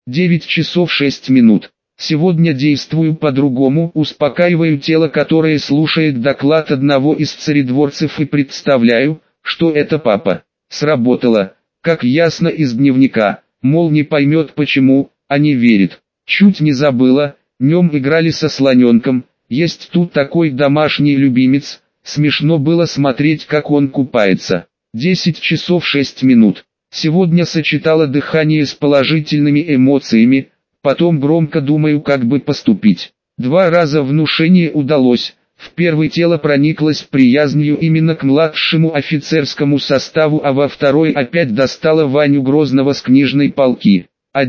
9 часов 6 минут. Сегодня действую по-другому, успокаиваю тело, которое слушает доклад одного из царедворцев, и представляю, что это папа. Сработало, как ясно из дневника, мол, не поймет почему, а не верит. Чуть не забыла, днем играли со слоненком, есть тут такой домашний любимец, смешно было смотреть, как он купается. 10 часов 6 минут. Сегодня сочетала дыхание с положительными эмоциями, потом громко думаю, как бы поступить. 2 раза внушение удалось. В первый тело прониклось приязнью именно к младшему офицерскому составу, а во второй опять достала Ваню Грозного с книжной полки.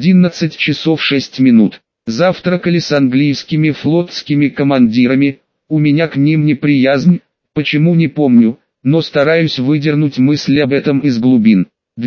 11 часов 6 минут. Завтракали с английскими флотскими командирами, у меня к ним неприязнь, почему не помню, но стараюсь выдернуть мысли об этом из глубин.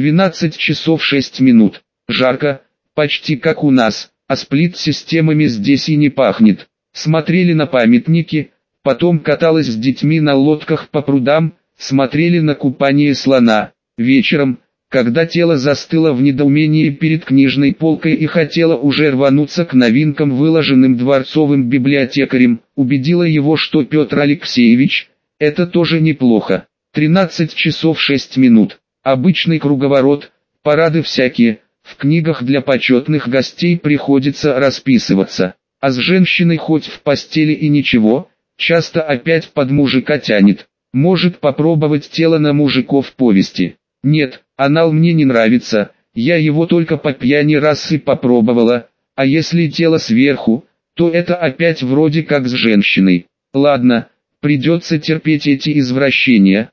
12 часов 6 минут. Жарко, почти как у нас, а сплит-системами здесь и не пахнет. Смотрели на памятники, потом каталась с детьми на лодках по прудам, смотрели на купание слона. Вечером, когда тело застыло в недоумении перед книжной полкой и хотело уже рвануться к новинкам, выложенным дворцовым библиотекарем, убедила его, что Петр Алексеевич, это тоже неплохо. 13 часов 6 минут. Обычный круговорот, парады всякие, в книгах для почетных гостей приходится расписываться. А с женщиной хоть в постели и ничего, часто опять под мужика тянет. Может попробовать тело на мужиков повести. Нет, анал мне не нравится, я его только по пьяни раз и попробовала, а если тело сверху, то это опять вроде как с женщиной. Ладно, придется терпеть эти извращения.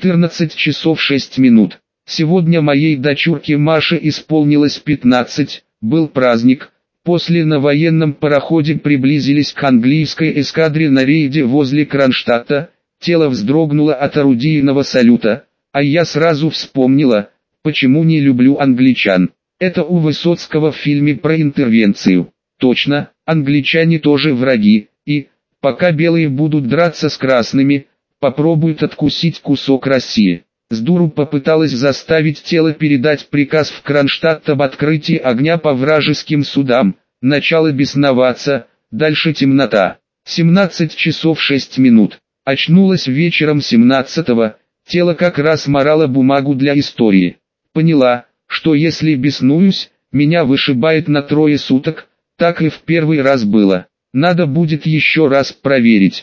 14 часов 6 минут. Сегодня моей дочурке Маше исполнилось 15, был праздник. После на военном пароходе приблизились к английской эскадре на рейде возле Кронштадта, тело вздрогнуло от орудийного салюта, а я сразу вспомнила, почему не люблю англичан. Это у Высоцкого в фильме про интервенцию. Точно, англичане тоже враги, и, пока белые будут драться с красными, попробуют откусить кусок России. С дуру попыталась заставить тело передать приказ в Кронштадт об открытии огня по вражеским судам. Начало бесноваться, дальше темнота. 17 часов 6 минут. Очнулась вечером 17-го, тело как раз морало бумагу для истории. Поняла, что если беснуюсь, меня вышибает на 3 суток, так и в первый раз было. Надо будет еще раз проверить.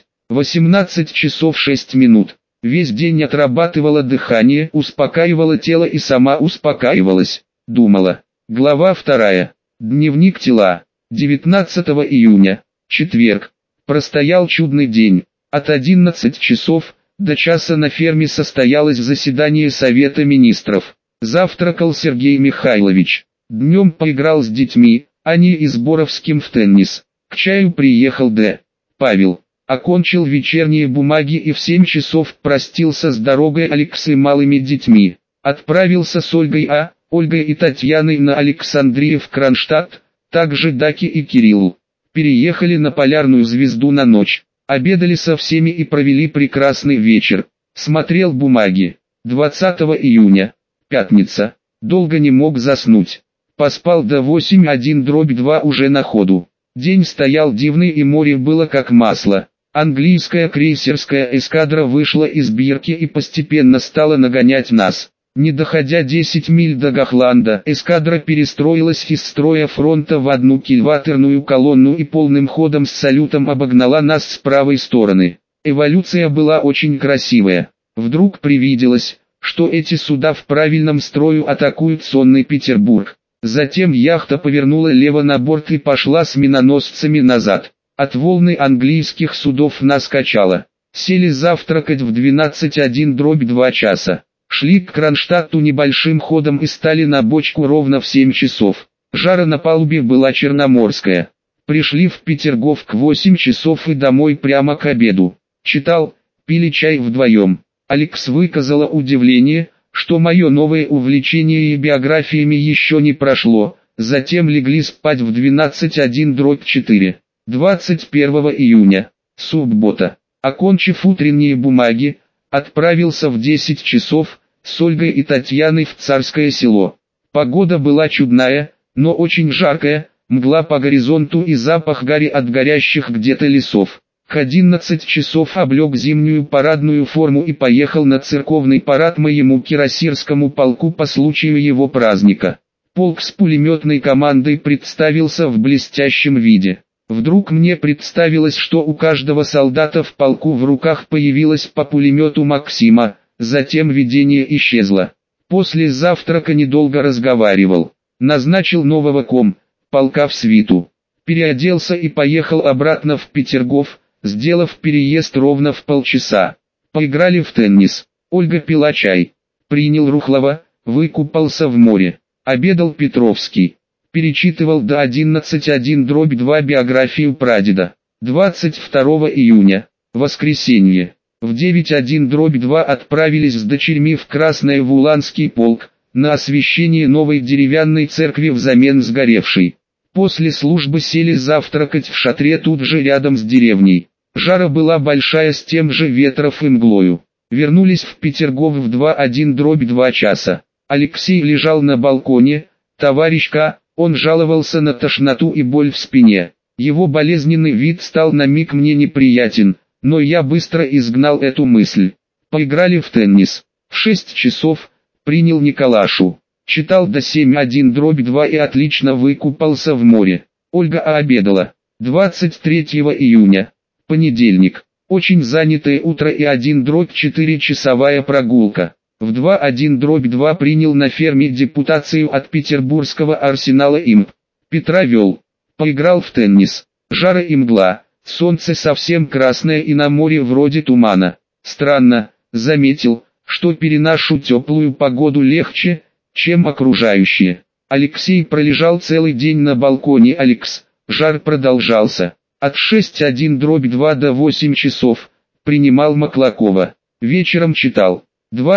18 часов 6 минут. Весь день отрабатывала дыхание, успокаивала тело и сама успокаивалась. Думала. Глава 2. Дневник тела. 19 июня. Четверг. Простоял чудный день. От 11 часов до часа на ферме состоялось заседание Совета Министров. Завтракал Сергей Михайлович. Днем поиграл с детьми, они и с Боровским в теннис. К чаю приехал Д. Павел. Окончил вечерние бумаги и в 7 часов простился с дорогой Алекс и малыми детьми. Отправился с Ольгой Ольгой и Татьяной на Александрию в Кронштадт, также Даки и Кириллу. Переехали на Полярную Звезду на ночь. Обедали со всеми и провели прекрасный вечер. Смотрел бумаги. 20 июня. Пятница. Долго не мог заснуть. Поспал до 8:1/2 уже на ходу. День стоял дивный и море было как масло. Английская крейсерская эскадра вышла из Бирки и постепенно стала нагонять нас. Не доходя 10 миль до Гохланда, эскадра перестроилась из строя фронта в одну кильватерную колонну и полным ходом с салютом обогнала нас с правой стороны. Эволюция была очень красивая. Вдруг привиделось, что эти суда в правильном строю атакуют сонный Петербург. Затем яхта повернула лево на борт и пошла с миноносцами назад. От волны английских судов нас качало. Сели завтракать в 12:1/2 часа. Шли к Кронштадту небольшим ходом и стали на бочку ровно в 7 часов. Жара на палубе была черноморская. Пришли в Петергоф к 8 часов и домой прямо к обеду. Читал, пили чай вдвоем. Алекс выказала удивление, что мое новое увлечение биографиями еще не прошло. Затем легли спать в 12:1/4. 21 июня. Суббота. Окончив утренние бумаги, отправился в 10 часов с Ольгой и Татьяной в Царское Село. Погода была чудная, но очень жаркое, мгла по горизонту и запах гари от горящих где-то лесов. К 11 часов облег зимнюю парадную форму и поехал на церковный парад моему кирасирскому полку по случаю его праздника. Полк с пулеметной командой представился в блестящем виде. Вдруг мне представилось, что у каждого солдата в полку в руках появилось по пулемету Максима, затем видение исчезло. После завтрака недолго разговаривал. Назначил нового полка в свиту. Переоделся и поехал обратно в Петергоф, сделав переезд ровно в полчаса. Поиграли в теннис. Ольга пила чай. Принял Рухлова, выкупался в море. Обедал Петровский. Перечитывал до 11:1/2 биографию прадеда. 22 июня, воскресенье, в 9:1/2 отправились с дочерьми в Красноевуланский полк, на освящение новой деревянной церкви взамен сгоревшей. После службы сели завтракать в шатре тут же рядом с деревней. Жара была большая с тем же ветров и мглою. Вернулись в Петергоф в 2:1/2 часа. Алексей лежал на балконе, товарищ К. Он жаловался на тошноту и боль в спине. Его болезненный вид стал на миг мне неприятен, но я быстро изгнал эту мысль. Поиграли в теннис. В 6 часов принял Николашу. Читал до 7:1/2 и отлично выкупался в море. Ольга обедала. 23 июня. Понедельник. Очень занятое утро и 1/4 часовая прогулка. В 2:1/2 принял на ферме депутацию от Петербургского арсенала имп. Петра вел. Поиграл в теннис. Жара и мгла. Солнце совсем красное и на море вроде тумана. Странно, заметил, что переношу теплую погоду легче, чем окружающие. Алексей пролежал целый день на балконе. Жар продолжался. От 6:1/2 до 8 часов. Принимал Маклакова. Вечером читал.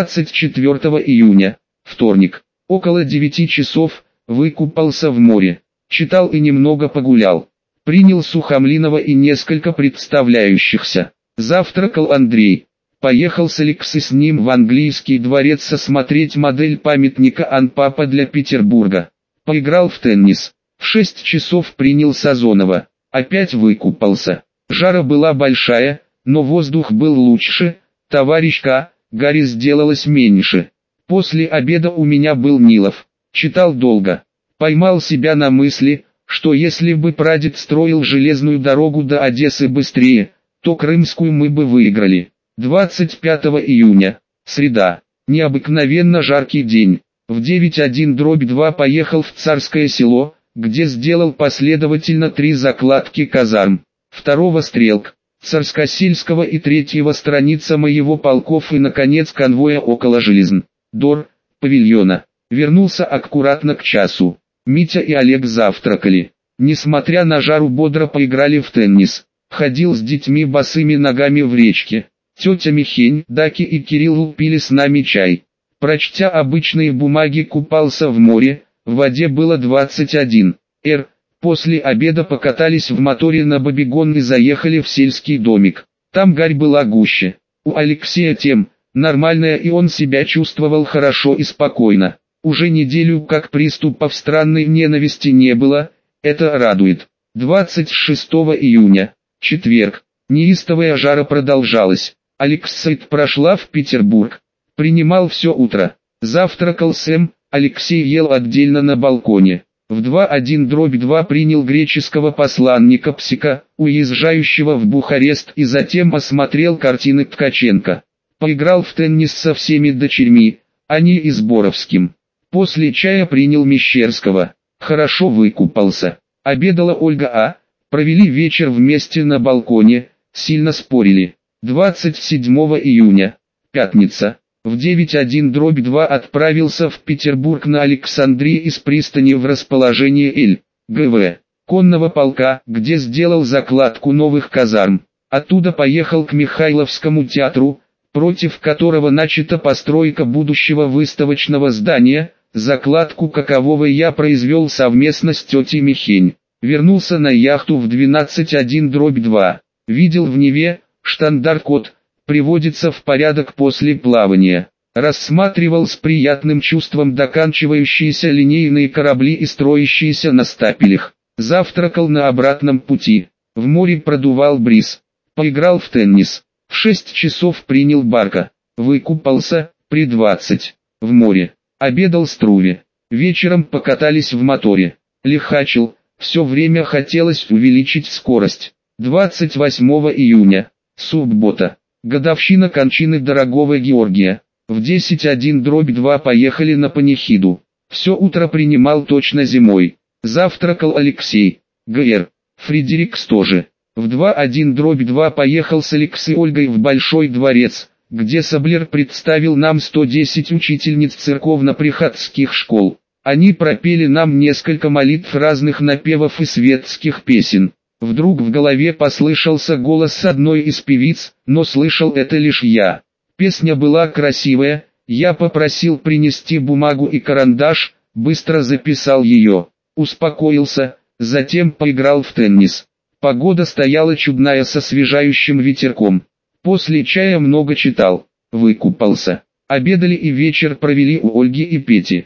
24 июня, вторник, около 9 часов, выкупался в море. Читал и немного погулял. Принял Сухомлинова и несколько представляющихся. Завтракал Андрей. Поехал с Алексой с ним в английский дворец осмотреть модель памятника Ан-Папа для Петербурга. Поиграл в теннис. В 6 часов принял Сазонова. Опять выкупался. Жара была большая, но воздух был лучше. Товарищ К. Гари сделалось меньше. После обеда у меня был Нилов. Читал долго. Поймал себя на мысли, что если бы прадед строил железную дорогу до Одессы быстрее, то Крымскую мы бы выиграли. 25 июня, среда. Необыкновенно жаркий день. В 9:1/2 поехал в Царское Село, где сделал последовательно 3 закладки казарм. 2 стрелк. Царскосельского и 3 страница моего полков и наконец конвоя около Железн. Дор, павильона. Вернулся аккуратно к часу. Митя и Олег завтракали. Несмотря на жару бодро поиграли в теннис. Ходил с детьми босыми ногами в речке. Тетя Михень, Даки и Кирилл пили с нами чай. Прочтя обычные бумаги купался в море, в воде было 21 . После обеда покатались в моторе на Бабигон и заехали в сельский домик. Там гарь была гуще. У Алексея тем, нормальная и он себя чувствовал хорошо и спокойно. Уже неделю как приступов странной ненависти не было, это радует. 26 июня, четверг, неистовая жара продолжалась. Алексейд прошла в Петербург. Принимал все утро. Завтракал с М. Алексей ел отдельно на балконе. В 2:1/2 принял греческого посланника Псика, уезжающего в Бухарест, и затем осмотрел картины Ткаченко. Поиграл в теннис со всеми дочерьми, они и с Боровским. После чая принял Мещерского. Хорошо выкупался. Обедала Ольга А. Провели вечер вместе на балконе, сильно спорили. 27 июня, пятница. В 9:1/2 отправился в Петербург на Александрии из пристани в расположение Л.Г.В. конного полка, где сделал закладку новых казарм. Оттуда поехал к Михайловскому театру, против которого начата постройка будущего выставочного здания, закладку какового я произвел совместно с тетей Михень. Вернулся на яхту в 12:1/2. Видел в Неве, штандарт-код, приводится в порядок после плавания. Рассматривал с приятным чувством доканчивающиеся линейные корабли и строящиеся на стапелях. Завтракал на обратном пути. В море продувал бриз. Поиграл в теннис. В 6 часов принял барка. Выкупался, при 20. В море. Обедал с Труве. Вечером покатались в моторе. Лихачил. Все время хотелось увеличить скорость. 28 июня. Суббота. Годовщина кончины дорогого Георгия. В 10:01/2 поехали на панихиду. Все утро принимал точно зимой. Завтракал Алексей. Г.Р. Фредерикс тоже. В 2:01/2 поехал с Алексой Ольгой в Большой дворец, где Саблер представил нам 110 учительниц церковно-приходских школ. Они пропели нам несколько молитв разных напевов и светских песен. Вдруг в голове послышался голос одной из певиц, но слышал это лишь я. Песня была красивая, я попросил принести бумагу и карандаш, быстро записал ее. Успокоился, затем поиграл в теннис. Погода стояла чудная с освежающим ветерком. После чая много читал, выкупался. Обедали и вечер провели у Ольги и Пети.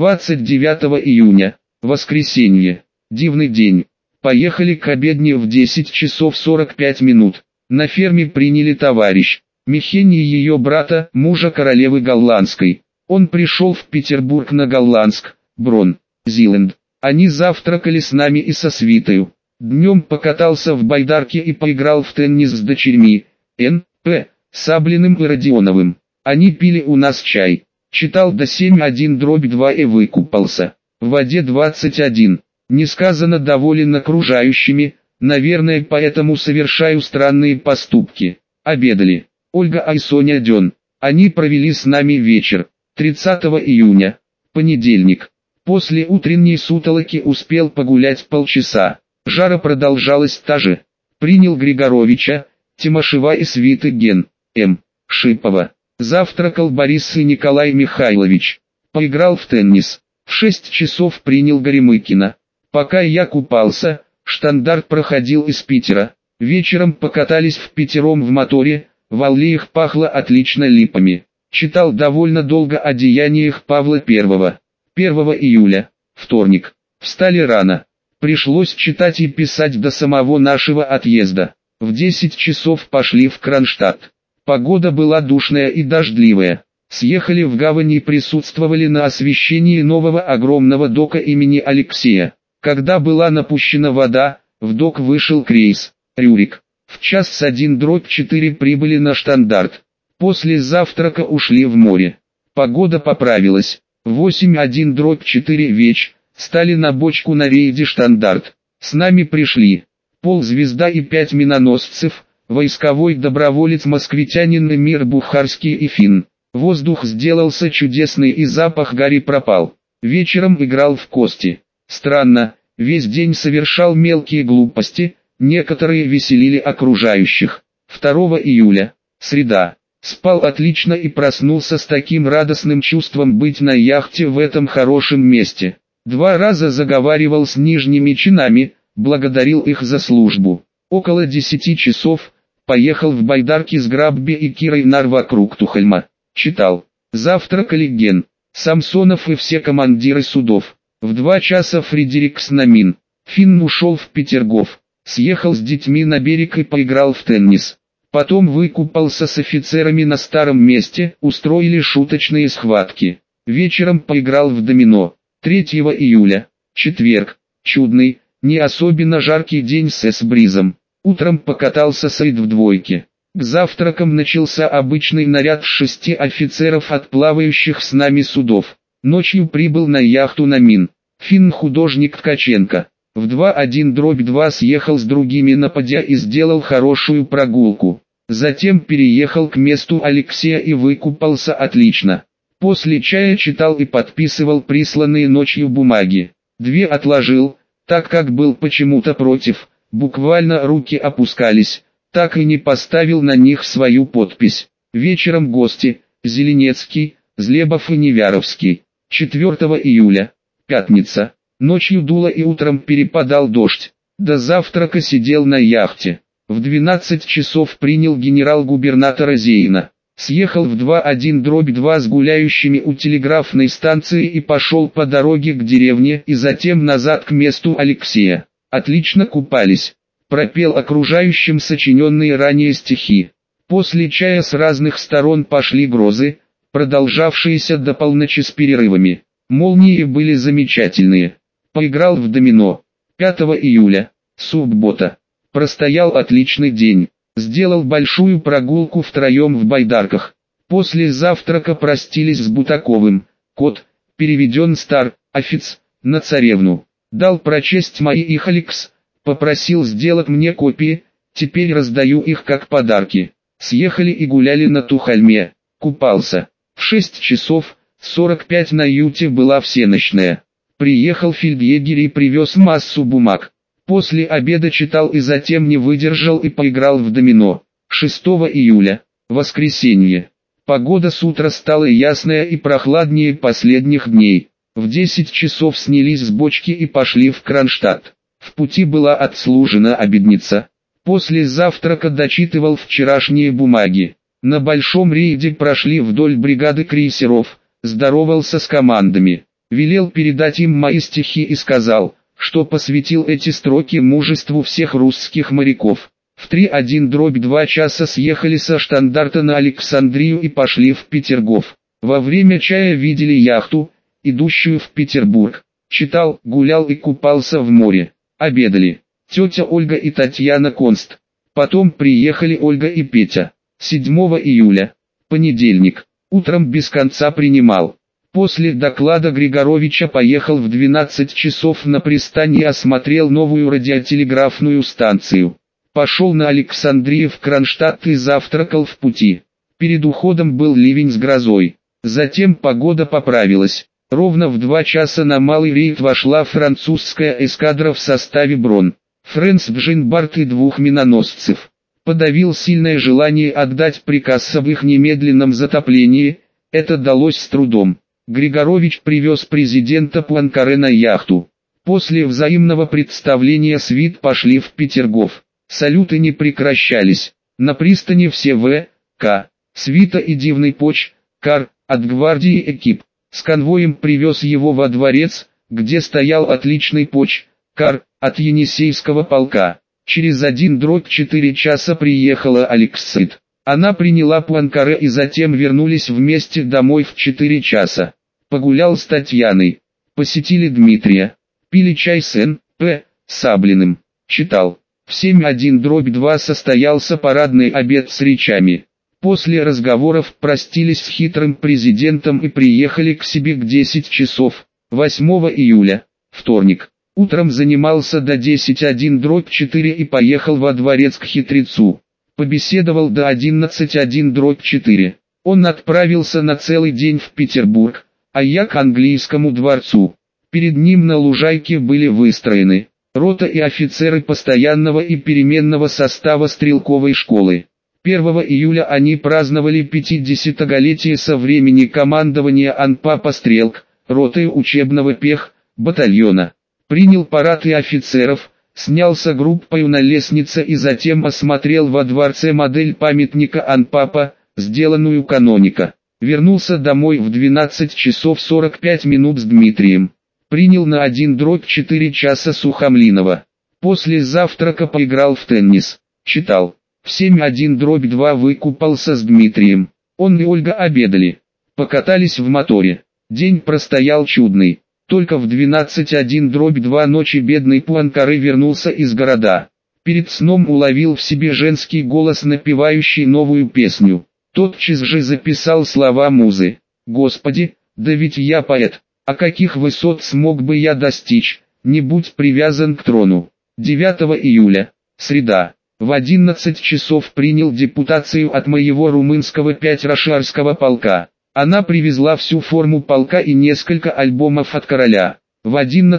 29 июня, воскресенье, дивный день. Поехали к обедне в 10 часов 45 минут. На ферме приняли товарищ Михения, ее брата, мужа королевы Голландской. Он пришел в Петербург на Голландск, Брон, Зиленд. Они завтракали с нами и со свитою. Днем покатался в байдарке и поиграл в теннис с дочерьми, Н.П., Саблиным и Родионовым. Они пили у нас чай. Читал до 7:01/2 и выкупался. В воде 21. Несказанно доволен окружающими, наверное, поэтому совершаю странные поступки. Обедали. Ольга и Соня Дён. Они провели с нами вечер. 30 июня. Понедельник. После утренней сутолоки успел погулять полчаса. Жара продолжалась та же. Принял Григоровича, Тимошева и свиты Ген. М. Шипова. Завтракал Борис и Николай Михайлович. Поиграл в теннис. В 6 часов принял Горемыкина. Пока я купался, штандарт проходил из Питера. Вечером покатались впятером в моторе, в аллеях пахло отлично липами. Читал довольно долго о деяниях Павла I. 1 июля, вторник. Встали рано. Пришлось читать и писать до самого нашего отъезда. В 10 часов пошли в Кронштадт. Погода была душная и дождливая. Съехали в гавань и присутствовали на освещении нового огромного дока имени Алексея. Когда была напущена вода, в док вышел крейс «Рюрик». В 1:01/4 прибыли на штандарт. После завтрака ушли в море. Погода поправилась. В 8:01/4 веч, стали на бочку на рейде штандарт. С нами пришли ползвезда и 5 миноносцев, войсковой доброволец-москвитянин Эмир Бухарский и Финн. Воздух сделался чудесный и запах гари пропал. Вечером играл в кости. Странно, весь день совершал мелкие глупости, некоторые веселили окружающих. 2 июля, среда. Спал отлично и проснулся с таким радостным чувством быть на яхте в этом хорошем месте. 2 раза заговаривал с нижними чинами, благодарил их за службу. Около 10 часов, поехал в байдарке с Грабби и Кирой Нар вокруг Тухольма. Читал. Завтракали Ген, Самсонов и все командиры судов. В 2 часа Фредерикс на Мин. Финн ушел в Петергоф. Съехал с детьми на берег и поиграл в теннис. Потом выкупался с офицерами на старом месте, устроили шуточные схватки. Вечером поиграл в домино. 3 июля, четверг, чудный, не особенно жаркий день с бризом. Утром покатался с Эйд в двойке. К завтракам начался обычный наряд 6 офицеров от плавающих с нами судов. Ночью прибыл на яхту на Мин. Финн художник Ткаченко. В 2:01/2 съехал с другими на подя и сделал хорошую прогулку. Затем переехал к месту Алексея и выкупался отлично. После чая читал и подписывал присланные ночью бумаги. 2 отложил, так как был почему-то против, буквально руки опускались, так и не поставил на них свою подпись. Вечером гости, Зеленецкий, Злебов и Невяровский. 4 июля, пятница. Ночью дуло и утром перепадал дождь. До завтрака сидел на яхте. В 12 часов принял генерал-губернатора Зейна. Съехал в 2-1-2 с гуляющими у телеграфной станции и пошел по дороге к деревне и затем назад к месту Алексея. Отлично купались. Пропел окружающим сочиненные ранее стихи. После чая с разных сторон пошли грозы, продолжавшиеся до полночи с перерывами. Молнии были замечательные. Поиграл в домино. 5 июля, суббота. Простоял отличный день. Сделал большую прогулку втроем в байдарках. После завтрака простились с Бутаковым. Кот, переведен стар, офиц, на царевну. Дал прочесть мои их Алекс. Попросил сделать мне копии, теперь раздаю их как подарки. Съехали и гуляли на Тухольме. Купался. В 6 часов 45 на юте была всеночная. Приехал фельдъегерь и привез массу бумаг. После обеда читал и затем не выдержал и поиграл в домино. 6 июля, воскресенье. Погода с утра стала ясная и прохладнее последних дней. В 10 часов снялись с бочки и пошли в Кронштадт. В пути была отслужена обедница. После завтрака дочитывал вчерашние бумаги. На большом рейде прошли вдоль бригады крейсеров, здоровался с командами. Велел передать им мои стихи и сказал, что посвятил эти строки мужеству всех русских моряков. В 3-1-2 часа съехали со штандарта на Александрию и пошли в Петергоф. Во время чая видели яхту, идущую в Петербург. Читал, гулял и купался в море. Обедали. Тетя Ольга и Татьяна Конст. Потом приехали Ольга и Петя. 7 июля. Понедельник. Утром без конца принимал. После доклада Григоровича поехал в 12 часов на пристань и осмотрел новую радиотелеграфную станцию. Пошел на Александрию в Кронштадт и завтракал в пути. Перед уходом был ливень с грозой. Затем погода поправилась. Ровно в 2 часа на малый рейд вошла французская эскадра в составе Брон, Фрэнс Джинбарт и 2 миноносцев. Подавил сильное желание отдать приказ об их немедленном затоплении, это далось с трудом. Григорович привез президента Пуанкаре на яхту. После взаимного представления свит пошли в Петергоф. Салюты не прекращались. На пристани все В.К. Свита и Дивный Поч, Кар, от гвардии экип. С конвоем привез его во дворец, где стоял отличный Поч, Кар, от Енисейского полка. Через 1-4 часа приехала Алексит. Она приняла Пуанкаре и затем вернулись вместе домой в 4 часа. Погулял с Татьяной. Посетили Дмитрия. Пили чай с Н.П. Саблиным. Читал. В 7-1-2 состоялся парадный обед с речами. После разговоров простились с хитрым президентом и приехали к себе к 10 часов. 8 июля. Вторник. Утром занимался до 10-1-4 и поехал во дворец к хитрецу. Побеседовал до 11-1-4. Он отправился на целый день в Петербург, а я к английскому дворцу. Перед ним на лужайке были выстроены рота и офицеры постоянного и переменного состава стрелковой школы. 1 июля они праздновали 50-голетие со времени командования Анпапа Стрелк, роты учебного батальона. Принял парад и офицеров, снялся группою на лестнице и затем осмотрел во дворце модель памятника Анпапа, сделанную каноника. Вернулся домой в 12 часов 45 минут с Дмитрием. Принял на 1-4 часа Сухомлинова. После завтрака поиграл в теннис. Читал. В 7-1-2 выкупался с Дмитрием. Он и Ольга обедали. Покатались в моторе. День простоял чудный. Только в 12-1-2 ночи бедный Пуанкаре вернулся из города. Перед сном уловил в себе женский голос, напевающий новую песню. Тотчас же записал слова музы. «Господи, да ведь я поэт, а каких высот смог бы я достичь, не будь привязан к трону». 9 июля, среда. В 11 часов принял депутацию от моего румынского 5-рошарского полка. Она привезла всю форму полка и несколько альбомов от короля. В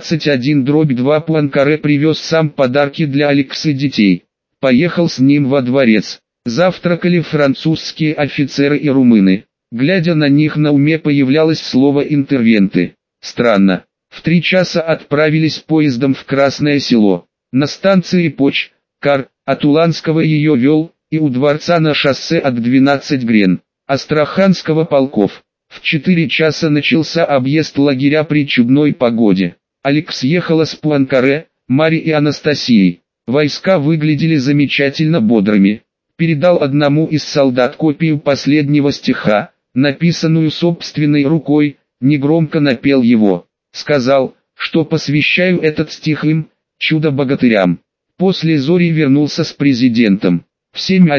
11-1-2 Пуанкаре привез сам подарки для Алексы детей. Поехал с ним во дворец. Завтракали французские офицеры и румыны. Глядя на них, на уме появлялось слово «интервенты». Странно. В 3 часа отправились поездом в Красное Село. На станции Поч, Кар, от Уланского ее вел, и у дворца на шоссе от 12 грен. Астраханского полков. В 4 часа начался объезд лагеря при чудной погоде. Алекс ехала с Пуанкаре, Мари и Анастасией. Войска выглядели замечательно бодрыми. Передал одному из солдат копию последнего стиха, написанную собственной рукой, негромко напел его. Сказал, что посвящаю этот стих им, чудо-богатырям. После зори вернулся с президентом. В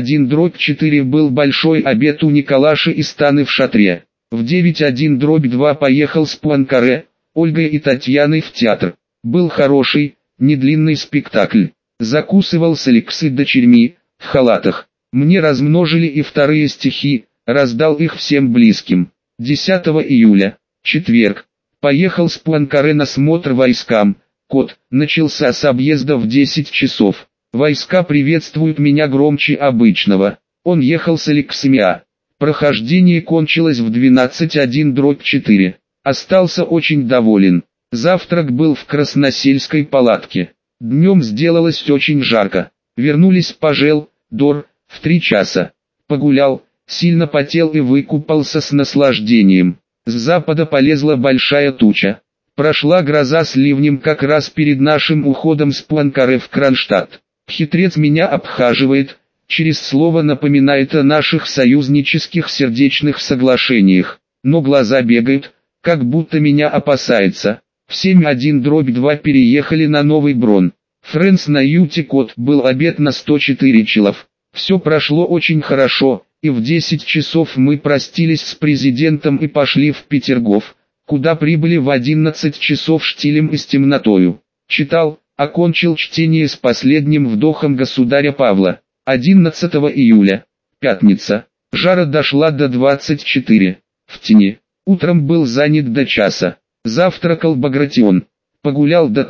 7:1/4 был большой обед у Николаши и Станы в шатре. В 9:1/2 поехал с Пуанкаре, Ольгой и Татьяной в театр. Был хороший, недлинный спектакль. Закусывал с Алекс и дочерьми, в халатах. Мне размножили и вторые стихи, раздал их всем близким. 10 июля, четверг. Поехал с Пуанкаре на смотр войскам. Кот, начался с объезда в 10 часов. Войска приветствуют меня громче обычного. Он ехал с Алексами. Прохождение кончилось в 12:1/4. Остался очень доволен. Завтрак был в Красносельской палатке. Днем сделалось очень жарко. Вернулись пожел, Дор, в 3 часа. Погулял, сильно потел и выкупался с наслаждением. С запада полезла большая туча. Прошла гроза с ливнем как раз перед нашим уходом с Пуанкаре в Кронштадт. Хитрец меня обхаживает, через слово напоминает о наших союзнических сердечных соглашениях, но глаза бегают, как будто меня опасается. В 7:1/2 переехали на Новый Брон. Фрэнс на юте Кот был обед на 104 челов. Все прошло очень хорошо, и в 10 часов мы простились с президентом и пошли в Петергоф, куда прибыли в 11 часов штилем и с темнотою. Читал, окончил чтение с последним вдохом государя Павла. 11 июля, пятница. Жара дошла до 24. В тени. Утром был занят до часа. Завтракал Багратион. Погулял до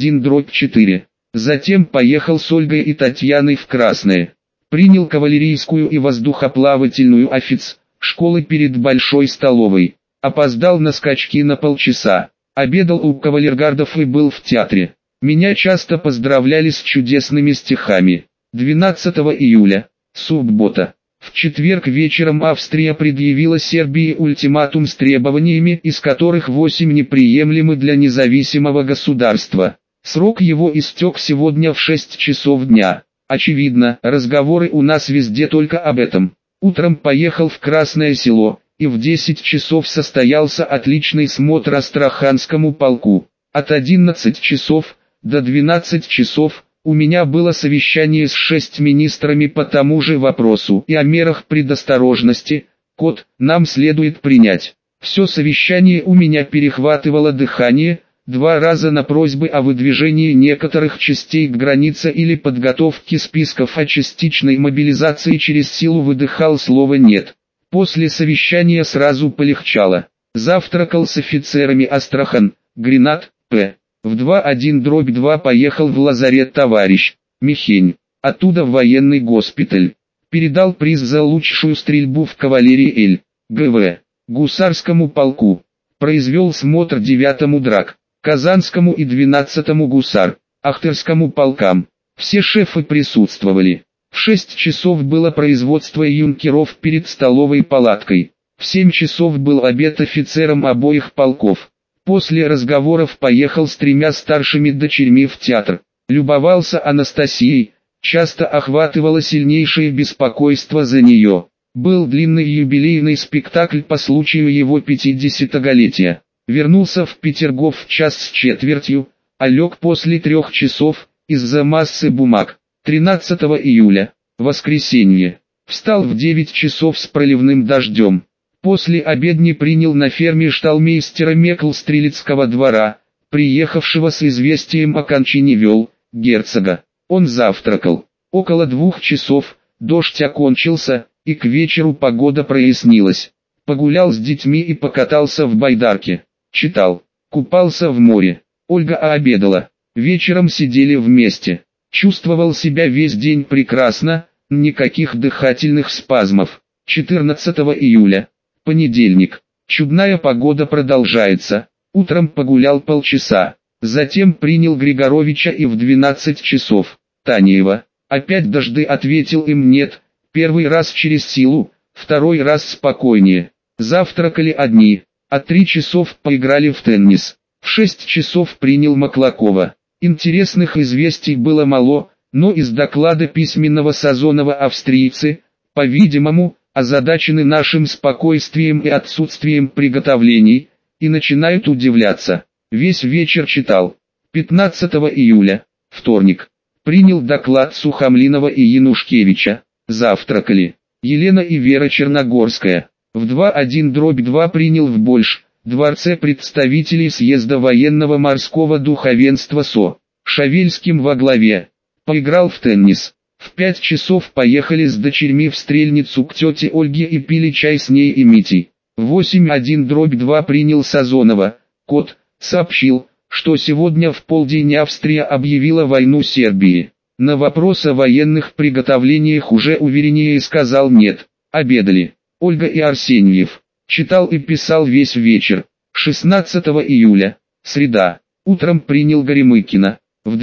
3:1/4. Затем поехал с Ольгой и Татьяной в Красное. Принял кавалерийскую и воздухоплавательную школы перед большой столовой. Опоздал на скачки на полчаса. Обедал у кавалергардов и был в театре. Меня часто поздравляли с чудесными стихами. 12 июля, суббота. В четверг вечером Австрия предъявила Сербии ультиматум с требованиями, из которых 8 неприемлемы для независимого государства. Срок его истек сегодня в 6 часов дня. Очевидно, разговоры у нас везде только об этом. Утром поехал в Красное Село, и в 10 часов состоялся отличный смотр Астраханскому полку. От 11 часов до 12 часов у меня было совещание с 6 министрами по тому же вопросу и о мерах предосторожности. Кот, нам следует принять. Все совещание у меня перехватывало дыхание. 2 раза на просьбы о выдвижении некоторых частей к границе или подготовке списков о частичной мобилизации через силу выдыхал слово «нет». После совещания сразу полегчало. Завтракал с офицерами Астрахан, Гренад, П. В 2:1/2 поехал в лазарет товарищ Михень, оттуда в военный госпиталь. Передал приз за лучшую стрельбу в кавалерии Л.Г.В. Гусарскому полку. Произвел смотр 9-му драк, Казанскому и 12-му гусар, Ахтырскому полкам. Все шефы присутствовали. В 6 часов было производство юнкеров перед столовой палаткой. В 7 часов был обед офицерам обоих полков. После разговоров поехал с 3 старшими дочерьми в театр. Любовался Анастасией, часто охватывало сильнейшее беспокойство за нее. Был длинный юбилейный спектакль по случаю его 50-летия. Вернулся в Петергоф в 1:15, а лег после 3 часов, из-за массы бумаг. 13 июля, воскресенье. Встал в 9 часов с проливным дождем. После обедни принял на ферме шталмейстера Меклстрелецкого двора, приехавшего с известием о кончине герцога. Он завтракал. Около 2 часов, дождь окончился, и к вечеру погода прояснилась. Погулял с детьми и покатался в байдарке. Читал. Купался в море. Ольга обедала. Вечером сидели вместе. Чувствовал себя весь день прекрасно, никаких дыхательных спазмов. 14 июля. Понедельник. Чудная погода продолжается. Утром погулял полчаса. Затем принял Григоровича и в 12 часов. Танеева. Опять дожди, ответил им нет. Первый раз через силу, второй раз спокойнее. Завтракали одни, а 3 часов поиграли в теннис. В 6 часов принял Маклакова. Интересных известий было мало, но из доклада письменного Сазонова австрийцы, по-видимому, озадачены нашим спокойствием и отсутствием приготовлений, и начинают удивляться. Весь вечер читал. 15 июля, вторник. Принял доклад Сухомлинова и Янушкевича. Завтракали. Елена и Вера Черногорская. В 2:1/2 принял в Больш, дворце представителей съезда военного морского духовенства СО. Шавельским во главе. Поиграл в теннис. В 5 часов поехали с дочерьми в Стрельницу к тете Ольге и пили чай с ней и Митей. В 8:1/2 принял Сазонова. Кот сообщил, что сегодня в полдень Австрия объявила войну Сербии. На вопрос о военных приготовлениях уже увереннее сказал нет. Обедали. Ольга и Арсеньев. Читал и писал весь вечер. 16 июля. Среда. Утром принял Горемыкина. В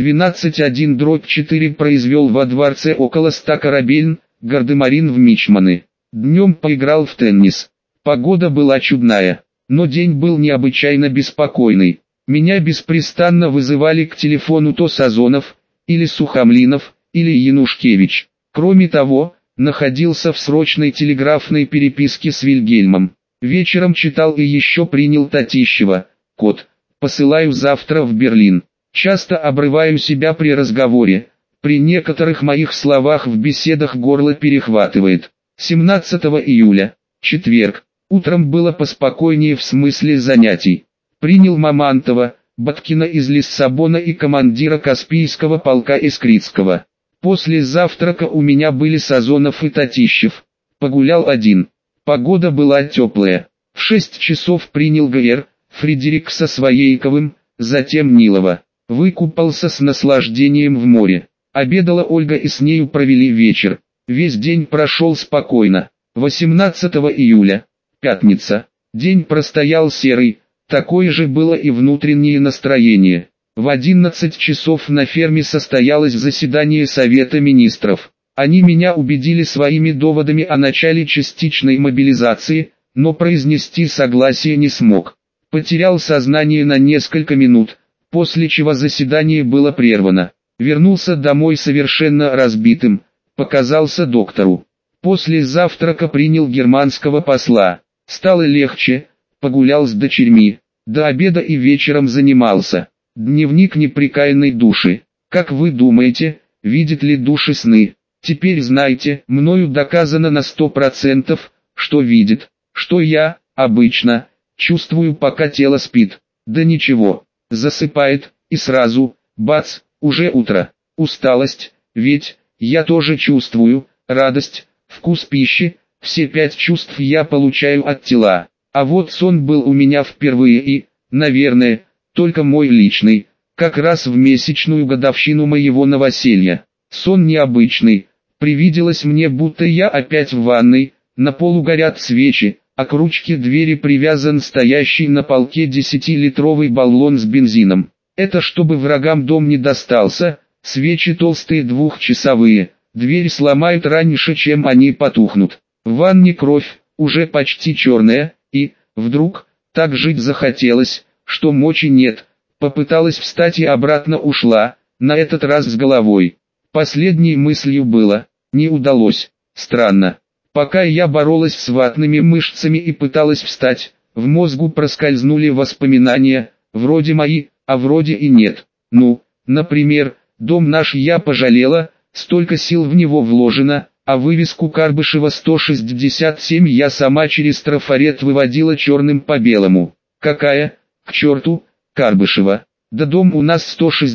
12:1/4 произвел во дворце около 100 корабельн, гардемарин в Мичманы. Днем поиграл в теннис. Погода была чудная, но день был необычайно беспокойный. Меня беспрестанно вызывали к телефону то Сазонов, или Сухомлинов, или Янушкевич. Кроме того, находился в срочной телеграфной переписке с Вильгельмом. Вечером читал и еще принял Татищева. Кот. Посылаю завтра в Берлин. Часто обрываю себя при разговоре. При некоторых моих словах в беседах горло перехватывает. 17 июля. Четверг. Утром было поспокойнее в смысле занятий. Принял Мамонтова, Баткина из Лиссабона и командира Каспийского полка Искрицкого. После завтрака у меня были Сазонов и Татищев. Погулял один. Погода была теплая. В 6 часов принял ГР, Фредерик со Своейковым, затем Нилова. Выкупался с наслаждением в море. Обедала Ольга и с нею провели вечер. Весь день прошел спокойно. 18 июля. Пятница. День простоял серый. Такое же было и внутреннее настроение. В 11 часов на ферме состоялось заседание Совета Министров. Они меня убедили своими доводами о начале частичной мобилизации, но произнести согласие не смог. Потерял сознание на несколько минут, после чего заседание было прервано. Вернулся домой совершенно разбитым, показался доктору. После завтрака принял германского посла. Стало легче, погулял с дочерьми. До обеда и вечером занимался. Дневник непрекаянной души. Как вы думаете, видит ли души сны? Теперь знаете, мною доказано на 100%, что видит, что я, обычно, чувствую пока тело спит. Да ничего, засыпает, и сразу, бац, уже утро. Усталость, ведь, я тоже чувствую, радость, вкус пищи, все 5 чувств я получаю от тела. А вот сон был у меня впервые и, наверное, только мой личный, как раз в месячную годовщину моего новоселья. Сон необычный, привиделось мне, будто я опять в ванной, на полу горят свечи, а к ручке двери привязан стоящий на полке 10-литровый баллон с бензином. Это чтобы врагам дом не достался, свечи толстые 2-часовые, дверь сломают раньше, чем они потухнут. В ванне кровь, уже почти черная, и, вдруг, так жить захотелось, что мочи нет. Попыталась встать и обратно ушла, на этот раз с головой. Последней мыслью было, не удалось, странно. Пока я боролась с ватными мышцами и пыталась встать, в мозгу проскользнули воспоминания, вроде мои, а вроде и нет. Ну, например, дом наш я пожалела, столько сил в него вложено, а вывеску Карбышева 167 я сама через трафарет выводила черным по белому. Какая, к черту, Карбышева? Да дом у нас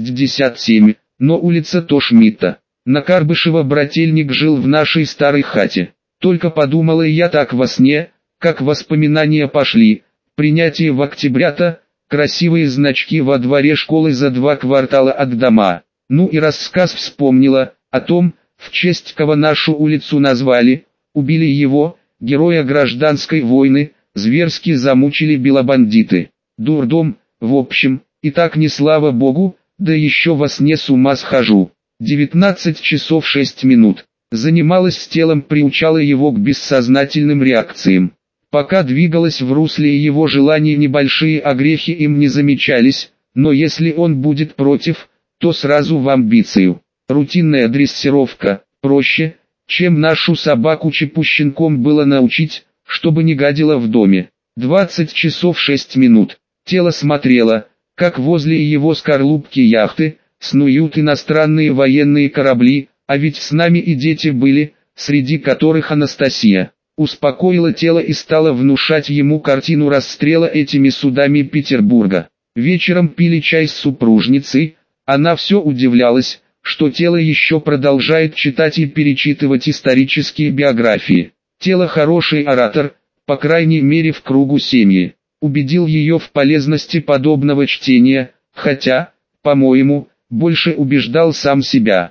167, но улица то Шмидта. На Карбышева брательник жил в нашей старой хате. Только подумала я так во сне, как воспоминания пошли. Принятие в октября-то, красивые значки во дворе школы за 2 квартала от дома. Ну и рассказ вспомнила, о том, в честь кого нашу улицу назвали, убили его, героя гражданской войны, зверски замучили белобандиты. Дурдом, в общем, и так не слава богу, да еще во сне с ума схожу. 19 часов 6 минут. занималась с телом, приучала его к бессознательным реакциям. Пока двигалась в русле его желаний, небольшие огрехи им не замечались, но если он будет против, то сразу в амбицию. Рутинная дрессировка, проще, чем нашу собаку чепущенком было научить, чтобы не гадила в доме. 20 часов 6 минут. Тело смотрело, как возле его скорлупки яхты снуют иностранные военные корабли, а ведь с нами и дети были, среди которых Анастасия. Успокоила тело и стала внушать ему картину расстрела этими судами Петербурга. Вечером пили чай с супружницей, она все удивлялась, что тело еще продолжает читать и перечитывать исторические биографии. Тело хороший оратор, по крайней мере в кругу семьи. Убедил ее в полезности подобного чтения, хотя, по-моему, больше убеждал сам себя.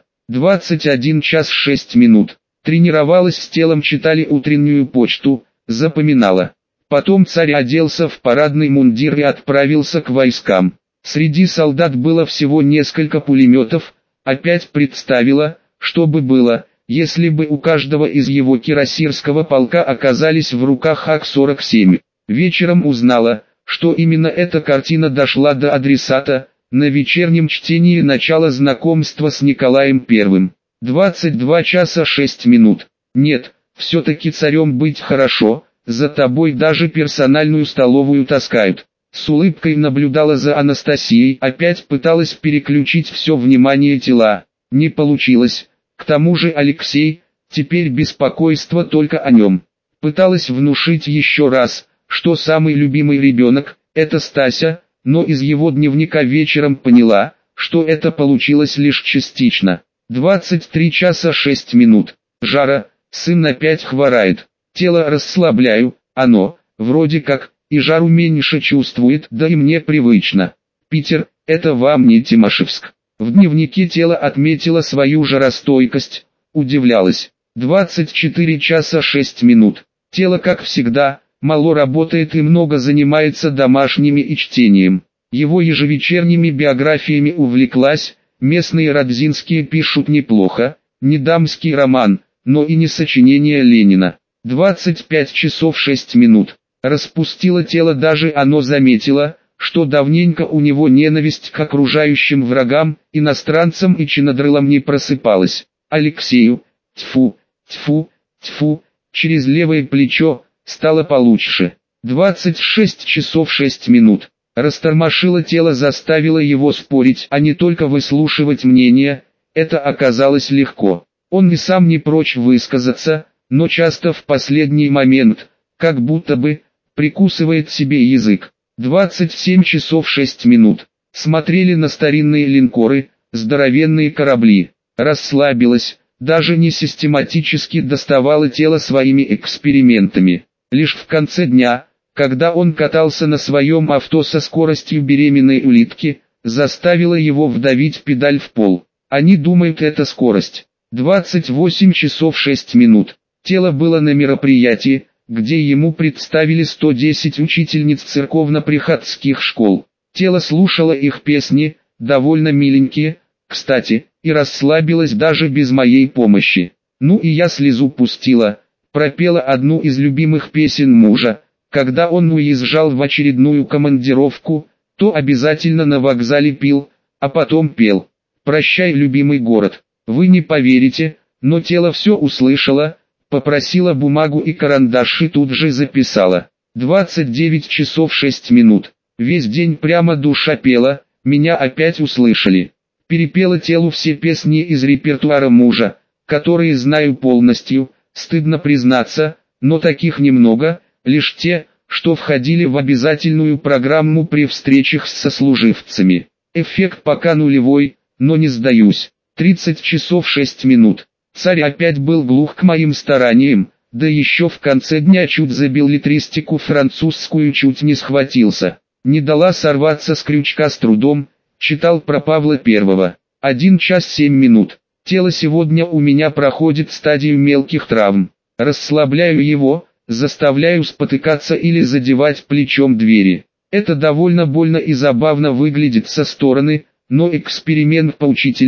21 час 6 минут. Тренировалась с телом, читали утреннюю почту, запоминала. Потом царь оделся в парадный мундир и отправился к войскам. Среди солдат было всего несколько пулеметов. Опять представила, что бы было, если бы у каждого из его кирасирского полка оказались в руках АК-47. Вечером узнала, что именно эта картина дошла до адресата, на вечернем чтении начала знакомства с Николаем I. 22 часа 6 минут. Нет, все-таки царем быть хорошо, за тобой даже персональную столовую таскают. С улыбкой наблюдала за Анастасией, опять пыталась переключить все внимание тела. Не получилось. К тому же Алексей, теперь беспокойство только о нем. Пыталась внушить еще раз, что самый любимый ребенок – это Стася, но из его дневника вечером поняла, что это получилось лишь частично. 23 часа 6 минут. Жара, сын опять хворает. Тело расслабляю, оно, вроде как, и жару меньше чувствует, да и мне привычно. Питер, это вам не Тимашевск. В дневнике тело отметила свою жаростойкость, удивлялась. 24 часа 6 минут. Тело, как всегда, мало работает и много занимается домашними и чтением. Его ежевечерними биографиями увлеклась. Местные родзинские пишут неплохо, не дамский роман, но и не сочинение Ленина. 25 часов 6 минут. Распустило тело, даже оно заметило, что давненько у него ненависть к окружающим врагам, иностранцам и чинодрылам не просыпалась. Алексею, тьфу, тьфу, тьфу, через левое плечо, стало получше. 26 часов 6 минут. Растормошило тело, заставило его спорить, а не только выслушивать мнения. Это оказалось легко. Он и сам не прочь высказаться, но часто в последний момент, как будто бы, прикусывает себе язык. 27 часов 6 минут. Смотрели на старинные линкоры, здоровенные корабли. Расслабилась, даже не систематически доставала тело своими экспериментами. Лишь в конце дня, когда он катался на своем авто со скоростью беременной улитки, заставила его вдавить педаль в пол. Они думают, это скорость. 28 часов 6 минут. Тело было на мероприятии, где ему представили 110 учительниц церковно-приходских школ. Тело слушало их песни, довольно миленькие, кстати, и расслабилось даже без моей помощи. Ну и я слезу пустила, пропела одну из любимых песен мужа. Когда он уезжал в очередную командировку, то обязательно на вокзале пил, а потом пел «Прощай, любимый город». Вы не поверите, но тело все услышало, попросила бумагу и карандаш и тут же записала. 29 часов 6 минут. Весь день прямо душа пела, меня опять услышали. Перепела телу все песни из репертуара мужа, которые знаю полностью, стыдно признаться, но таких немного. Лишь те, что входили в обязательную программу при встречах с сослуживцами. Эффект пока нулевой, но не сдаюсь. 30 часов 6 минут. Царь опять был глух к моим стараниям, да еще в конце дня чуть за беллетристику французскую чуть не схватился. Не дала сорваться с крючка с трудом, читал про Павла I. 1 час 7 минут. Тело сегодня у меня проходит стадию мелких травм. Расслабляю его, заставляю спотыкаться или задевать плечом двери. Это довольно больно и забавно выглядит со стороны, но эксперимент поучительный.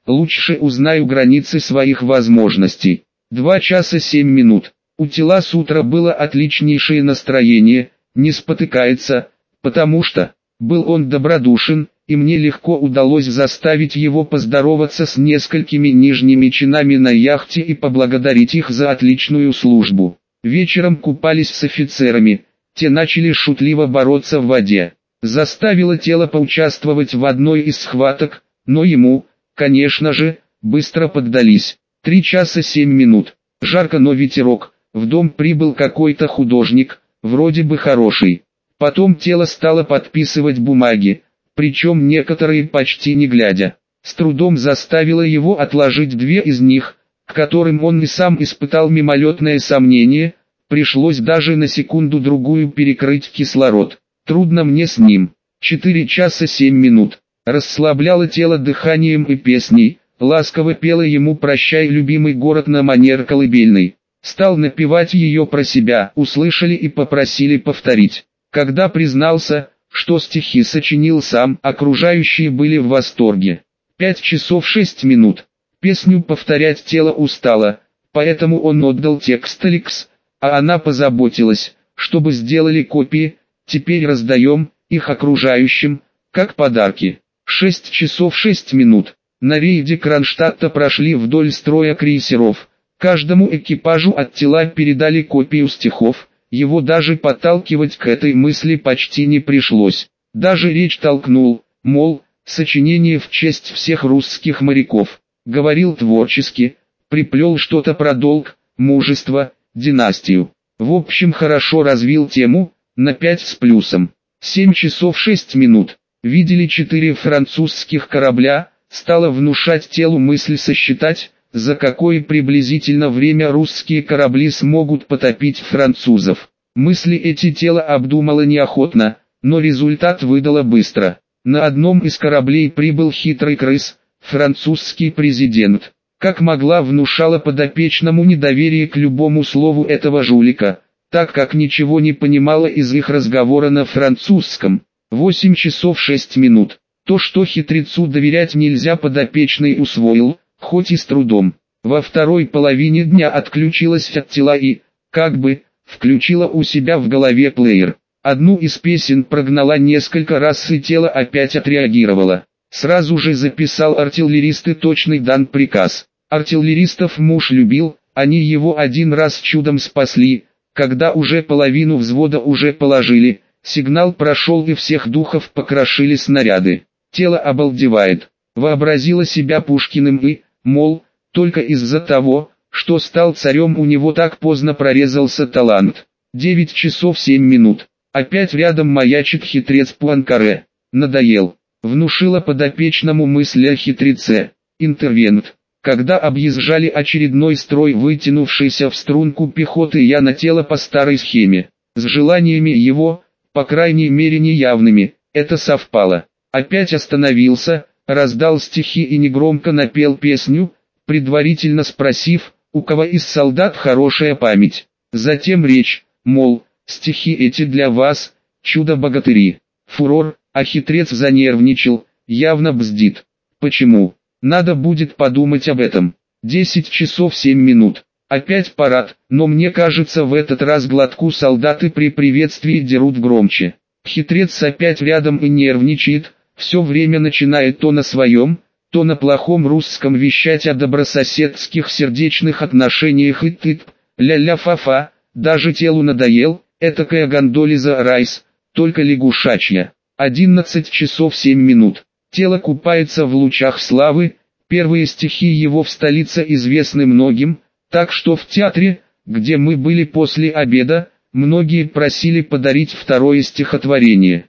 лучше узнаю границы своих возможностей. 2 часа 7 минут. У тела с утра было отличнейшее настроение, не спотыкается, потому что был он добродушен, и мне легко удалось заставить его поздороваться с несколькими нижними чинами на яхте и поблагодарить их за отличную службу. Вечером купались с офицерами, те начали шутливо бороться в воде. Заставило тело поучаствовать в одной из схваток, но ему, конечно же, быстро поддались. 3 часа 7 минут. Жарко, но ветерок. В дом прибыл какой-то художник, вроде бы хороший. Потом тело стало подписывать бумаги, причем некоторые почти не глядя. С трудом заставило его отложить 2 из них, к которым он и сам испытал мимолетное сомнение, пришлось даже на секунду-другую перекрыть кислород. Трудно мне с ним. 4 часа 7 минут. Расслабляло тело дыханием и песней, ласково пела ему «Прощай, любимый город» на манер колыбельной. Стал напевать ее про себя, услышали и попросили повторить. Когда признался, что стихи сочинил сам, окружающие были в восторге. 5 часов 6 минут. Песню повторять тело устало, поэтому он отдал текст Алекс, а она позаботилась, чтобы сделали копии, теперь раздаем их окружающим, как подарки. 6 часов 6 минут. На рейде Кронштадта прошли вдоль строя крейсеров. Каждому экипажу от тела передали копию стихов, его даже подталкивать к этой мысли почти не пришлось. Даже речь толкнул, мол, сочинение в честь всех русских моряков. Говорил творчески, приплел что-то про долг, мужество, династию. В общем, хорошо развил тему, на 5 с плюсом. 7 часов 6 минут. Видели 4 французских корабля, стало внушать телу мысль сосчитать, за какое приблизительно время русские корабли смогут потопить французов. Мысли эти тело обдумало неохотно, но результат выдало быстро. На одном из кораблей прибыл хитрый крыс, французский президент. Как могла внушала подопечному недоверие к любому слову этого жулика, так как ничего не понимала из их разговора на французском. 8 часов 6 минут. То, что хитрецу доверять нельзя, подопечный усвоил, хоть и с трудом. Во второй половине дня отключилась от тела и, как бы, включила у себя в голове плеер. Одну из песен прогнала несколько раз и тело опять отреагировало. Сразу же записал артиллерист и точный дан приказ. Артиллеристов муж любил, они его один раз чудом спасли, когда уже половину взвода уже положили, сигнал прошел и всех духов покрошили снаряды. Тело обалдевает. Вообразила себя Пушкиным и, мол, только из-за того, что стал царем, у него так поздно прорезался талант. 9 часов 7 минут. Опять рядом маячит хитрец Пуанкаре. Надоел. Внушила подопечному мысль о хитреце. Интервент. Когда объезжали очередной строй вытянувшийся в струнку пехоты, я на тело по старой схеме. С желаниями его, по крайней мере неявными, это совпало. Опять остановился, раздал стихи и негромко напел песню, предварительно спросив, у кого из солдат хорошая память. Затем речь, мол, стихи эти для вас, чудо-богатыри. Фурор, а хитрец занервничал, явно бздит. Почему? Надо будет подумать об этом. 10 часов 7 минут. Опять парад, но мне кажется, в этот раз глотку солдаты при приветствии дерут громче. Хитрец опять рядом и нервничает, все время начинает то на своем, то на плохом русском вещать о добрососедских сердечных отношениях и тык, ля-ля-фа-фа, даже телу надоел, этакая гондолиза Райс, только лягушачья. 11 часов 7 минут. Тело купается в лучах славы, первые стихи его в столице известны многим, так что в театре, где мы были после обеда, многие просили подарить второе стихотворение.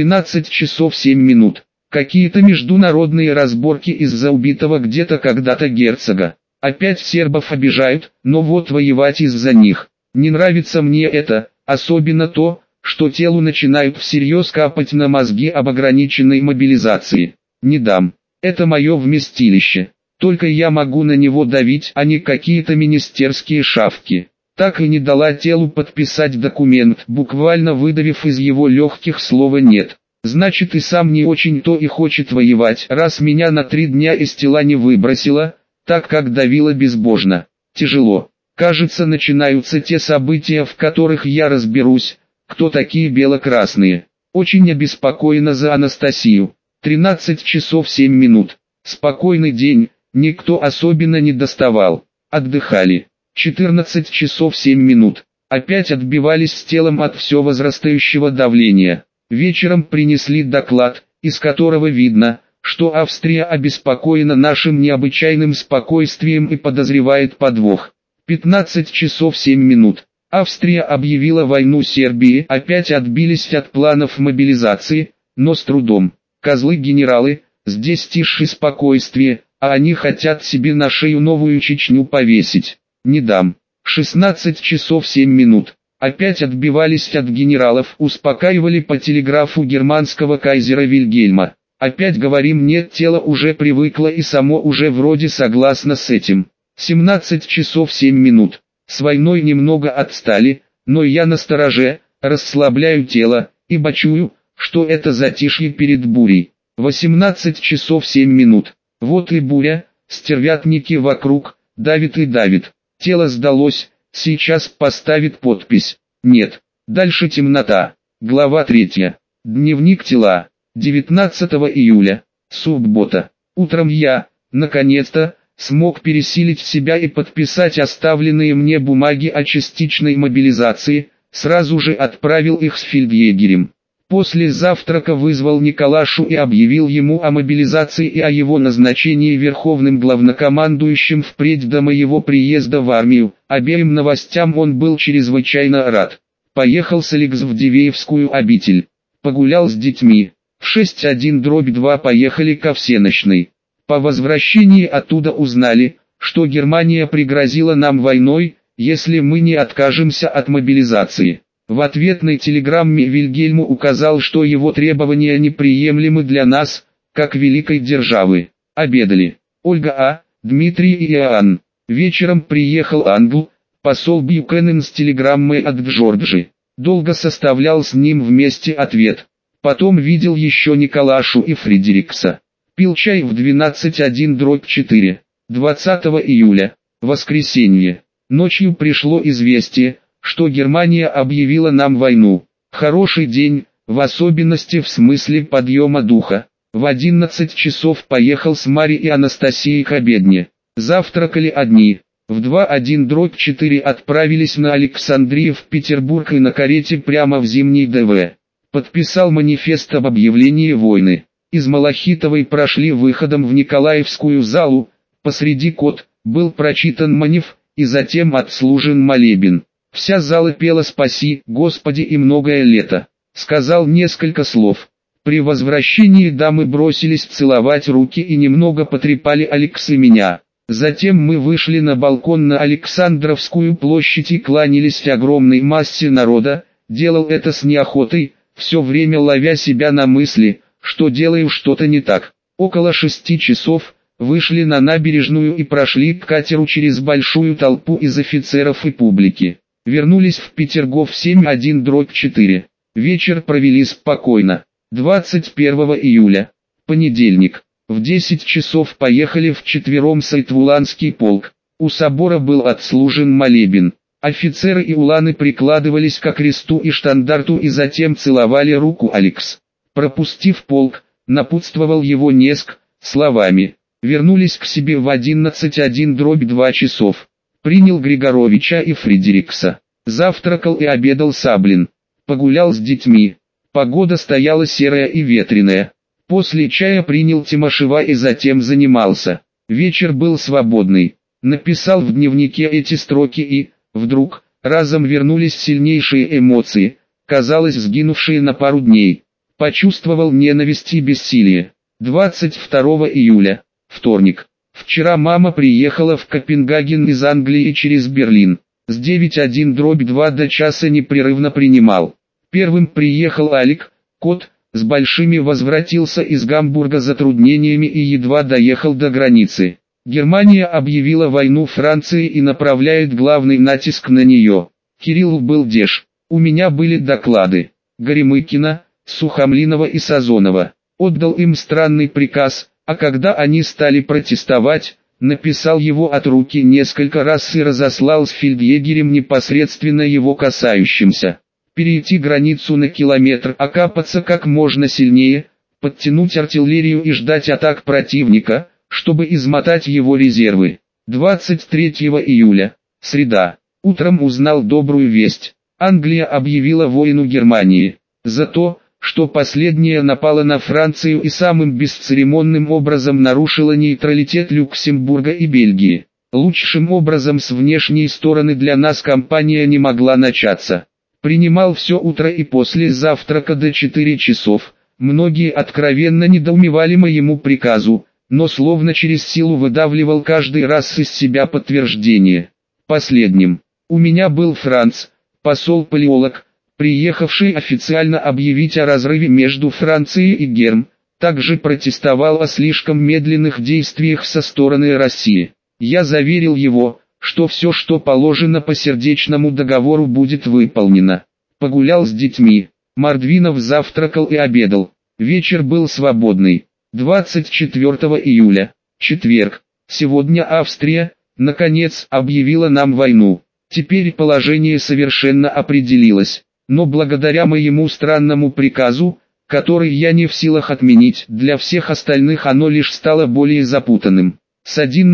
12 часов 7 минут. Какие-то международные разборки из-за убитого где-то когда-то герцога. Опять сербов обижают, но вот воевать из-за них. Не нравится мне это, особенно то, что телу начинают всерьез капать на мозги об ограниченной мобилизации. Не дам. Это мое вместилище. Только я могу на него давить, а не какие-то министерские шавки. Так и не дала телу подписать документ, буквально выдавив из его легких слово «нет». Значит, и сам не очень-то и хочет воевать, раз меня на 3 дня из тела не выбросило, так как давило безбожно. Тяжело. Кажется, начинаются те события, в которых я разберусь, кто такие бело-красные. Очень обеспокоена за Анастасию. 13 часов 7 минут. Спокойный день, никто особенно не доставал. Отдыхали. 14 часов 7 минут. Опять отбивались с телом от все возрастающего давления. Вечером принесли доклад, из которого видно, что Австрия обеспокоена нашим необычайным спокойствием и подозревает подвох. 15 часов 7 минут. Австрия объявила войну Сербии, опять отбились от планов мобилизации, но с трудом. Козлы-генералы, здесь тише спокойствие, а они хотят себе на шею новую Чечню повесить. Не дам. 16 часов 7 минут. Опять отбивались от генералов, успокаивали по телеграфу германского кайзера Вильгельма. Опять говорим нет, тело уже привыкло и само уже вроде согласно с этим. 17 часов 7 минут. С войной немного отстали, но я настороже, расслабляю тело, ибо чую, что это затишье перед бурей. 18 часов 7 минут. Вот и буря, стервятники вокруг, давит и давит. Тело сдалось, сейчас поставит подпись. Нет. Дальше темнота. Глава 3. Дневник тела. 19 июля. Суббота. Утром я, наконец-то, смог пересилить себя и подписать оставленные мне бумаги о частичной мобилизации, сразу же отправил их с фельдъегерем. После завтрака вызвал Николашу и объявил ему о мобилизации и о его назначении верховным главнокомандующим впредь до моего приезда в армию. Обеим новостям он был чрезвычайно рад. Поехал с Алекс в Дивеевскую обитель. Погулял с детьми. В 6:1/2 поехали ко Всенощной. По возвращении оттуда узнали, что Германия пригрозила нам войной, если мы не откажемся от мобилизации. В ответной телеграмме Вильгельму указал, что его требования неприемлемы для нас, как великой державы. Обедали. Ольга А., Дмитрий и Иоанн. Вечером приехал англ, посол Бьюкенен с телеграммой от Джорджи. Долго составлял с ним вместе ответ. Потом видел еще Николашу и Фредерикса. Пил чай в 12:1/4. 20 июля. Воскресенье. Ночью пришло известие, что Германия объявила нам войну. Хороший день, в особенности в смысле подъема духа. В 11 часов поехал с Мари и Анастасией к обедне. Завтракали одни. В 2:1/4 отправились на Александрию в Петербург и на карете прямо в Зимний ДВ. Подписал манифест об объявлении войны. Из Малахитовой прошли выходом в Николаевскую залу, посреди кот, был прочитан маниф, и затем отслужен молебен. Вся зала пела «Спаси, Господи» и «Многое лето». Сказал несколько слов. При возвращении дамы бросились целовать руки и немного потрепали Алекс и меня. Затем мы вышли на балкон на Александровскую площадь и кланялись огромной массе народа. Делал это с неохотой, все время ловя себя на мысли, что делаю что-то не так. Около 6 часов вышли на набережную и прошли к катеру через большую толпу из офицеров и публики. Вернулись в Петергоф 7:1/4. Вечер провели спокойно. 21 июля. Понедельник. В 10 часов поехали вчетвером Сайтвуланский полк. У собора был отслужен молебен. Офицеры и уланы прикладывались ко кресту и штандарту и затем целовали руку Алекс. Пропустив полк, напутствовал его Неск, словами. Вернулись к себе в 11:1/2 часов. Принял Григоровича и Фредерикса. Завтракал и обедал Саблин. Погулял с детьми. Погода стояла серая и ветреная. После чая принял Тимошева и затем занимался. Вечер был свободный. Написал в дневнике эти строки и, вдруг, разом вернулись сильнейшие эмоции, казалось сгинувшие на пару дней. Почувствовал ненависть и бессилие. 22 июля. Вторник. Вчера мама приехала в Копенгаген из Англии через Берлин. С 9:1/2 до часа непрерывно принимал. Первым приехал Алик, кот, с большими возвратился из Гамбурга с затруднениями и едва доехал до границы. Германия объявила войну Франции и направляет главный натиск на нее. Кирилл был деж. У меня были доклады. Горемыкина, Сухомлинова и Сазонова. Отдал им странный приказ, а когда они стали протестовать, написал его от руки несколько раз и разослал с фельдъегерем непосредственно его касающимся. Перейти границу на километр, окапаться как можно сильнее, подтянуть артиллерию и ждать атак противника, чтобы измотать его резервы. 23 июля, среда. Утром узнал добрую весть. Англия объявила войну Германии. За то, что последняя напала на Францию и самым бесцеремонным образом нарушила нейтралитет Люксембурга и Бельгии. Лучшим образом с внешней стороны для нас кампания не могла начаться. Принимал все утро и после завтрака до 4 часов. Многие откровенно недоумевали моему приказу, но словно через силу выдавливал каждый раз из себя подтверждение. Последним. У меня был Франц, посол-палеолог, приехавший официально объявить о разрыве между Францией и Герм, также протестовал о слишком медленных действиях со стороны России. Я заверил его, что все, что положено по сердечному договору, будет выполнено. Погулял с детьми. Мордвинов завтракал и обедал. Вечер был свободный. 24 июля, четверг. Сегодня Австрия, наконец, объявила нам войну. Теперь положение совершенно определилось. Но благодаря моему странному приказу, который я не в силах отменить, для всех остальных оно лишь стало более запутанным. С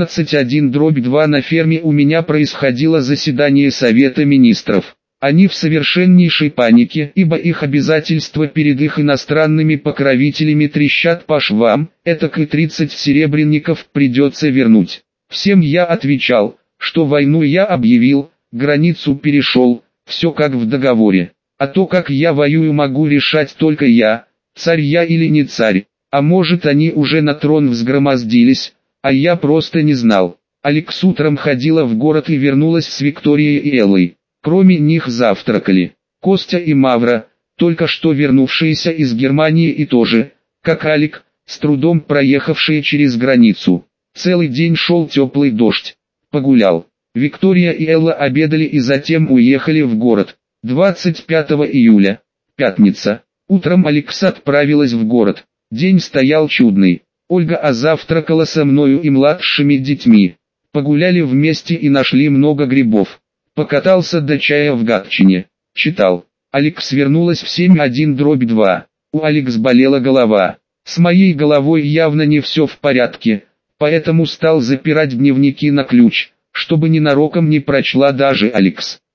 11:1/2 на ферме у меня происходило заседание Совета Министров. Они в совершеннейшей панике, ибо их обязательства перед их иностранными покровителями трещат по швам, этак и 30 серебряников придется вернуть. Всем я отвечал, что войну я объявил, границу перешел, все как в договоре. А то, как я воюю, могу решать только я, царь я или не царь. А может, они уже на трон взгромоздились, а я просто не знал. Алекс утром ходила в город и вернулась с Викторией и Эллой. Кроме них завтракали Костя и Мавра, только что вернувшиеся из Германии и тоже, как Алик, с трудом проехавшие через границу. Целый день шел теплый дождь. Погулял. Виктория и Элла обедали и затем уехали в город. 25 июля, пятница. Утром Алекс отправилась в город. День стоял чудный. Ольга завтракала со мною и младшими детьми. Погуляли вместе и нашли много грибов. Покатался до чая в Гатчине. Читал. Алекс вернулась в 7:1/2. У Алекс болела голова. С моей головой явно не все в порядке, поэтому стал запирать дневники на ключ, чтобы ненароком не прочла даже Алекс.